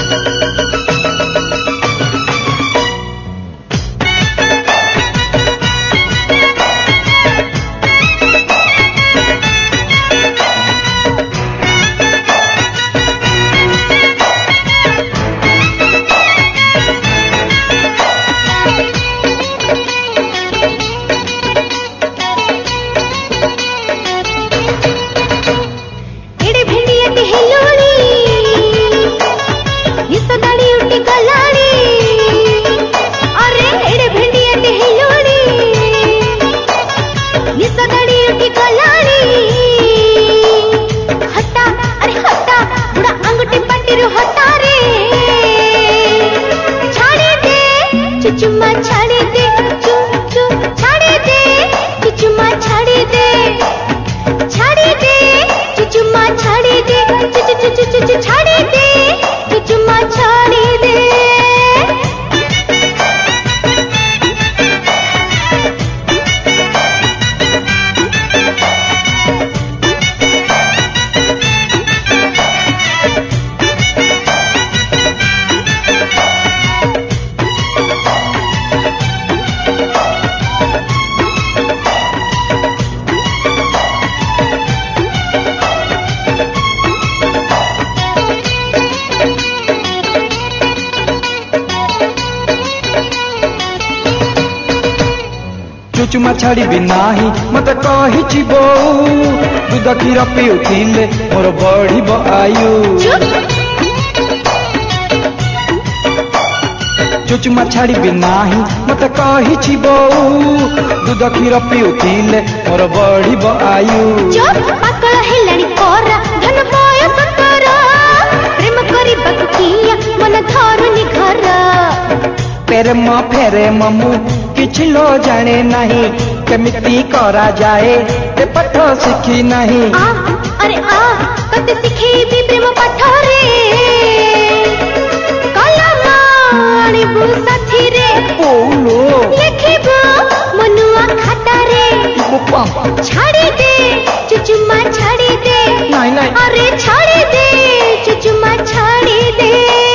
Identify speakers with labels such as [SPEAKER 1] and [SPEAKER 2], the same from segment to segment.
[SPEAKER 1] चुचुमा छाड़ी नाही मत कही बोऊ दूध क्षीर पिउथिले मोर बढ़िब आयु। चुचुमा छाड़ी नाही मत कही बोऊ दूध क्षीर पिउथिले मोर बढ़िब आयु।
[SPEAKER 2] पाकल हेलाणी कोरा धन बयस तोर प्रेम करिबाकु किया मन धरुनी घर।
[SPEAKER 1] प्रेम फेरे ममु किछि लो जाने नहीं केमिति करा जाए ते पाठ शिखी नहीं।
[SPEAKER 2] अरे कते शिखेबी प्रेम पाठ रे कलम आनिबु साथी रे
[SPEAKER 1] ओलो
[SPEAKER 2] लिखिबो मनुआ खाता रे। छाड़ी दे चुचुमा छाड़ी दे
[SPEAKER 1] नहीं नहीं
[SPEAKER 2] अरे छाड़ी दे चुचुमा छाड़ी दे।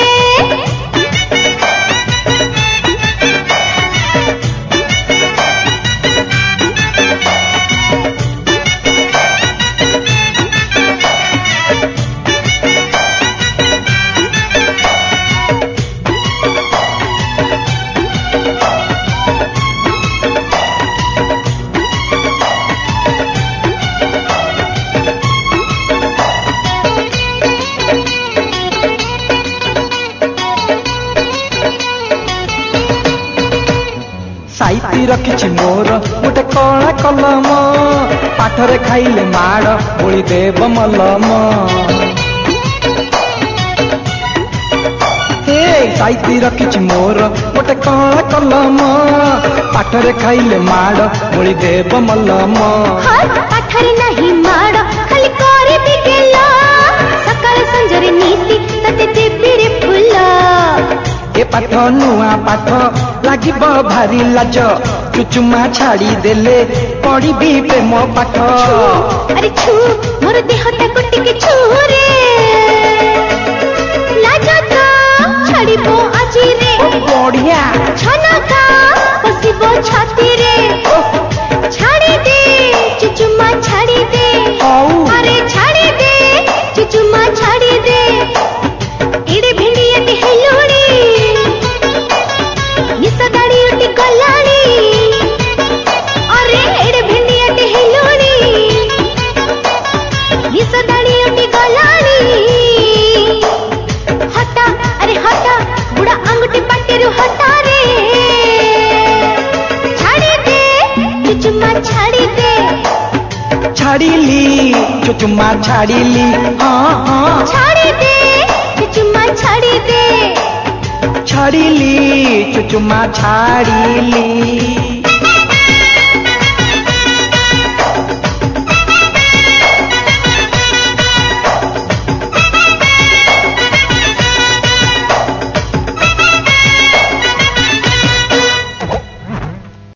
[SPEAKER 1] साइती रखिछि मोर गोटे कला कलम पाठरे खाइले माड़ बोली देव मलम। हे साइती रखिछि मोर गोटे कला कलम पाठरे खाइले माड़ बोली देव मलम।
[SPEAKER 2] पाठरे नहीं माड़ खाली करे बिगेला सकाळ संजरे नीति तते देबी रे फूल।
[SPEAKER 1] ए पाठ नुआ पाठ लागिब भारी लाज चुचुमा छाड़ी देले पढ़ी प्रेम पाठ।
[SPEAKER 2] अरे छू मोर देहटा कोटिके छू रे लाज तो छाड़िबो आजी रे
[SPEAKER 1] बढ़िया
[SPEAKER 2] छनका पसिबो छाती रे। छाड़ी दे चुचुमा छाड़ी दे अरे छाड़ी दे चुचुमा छाड़ी दे। एड़े भेंडिया के हेलोड़ी निसा दाड़ी उठी गलाड़ी अरे एड़े भेंडिया के हेलोड़ी निसा दाड़ी उठी गलाड़ी। हटा अरे हटा बुढ़ा अंगूठी पाटेरु हटा रे छाड़ी दे चुचुमा छाड़ी दे।
[SPEAKER 1] छाड़ीली चुचुमा छाड़ीली हाँ
[SPEAKER 2] छाड़ी दे चुचुमा छाड़ी दे।
[SPEAKER 1] छाड़ीली चुचुमा छाड़ीली।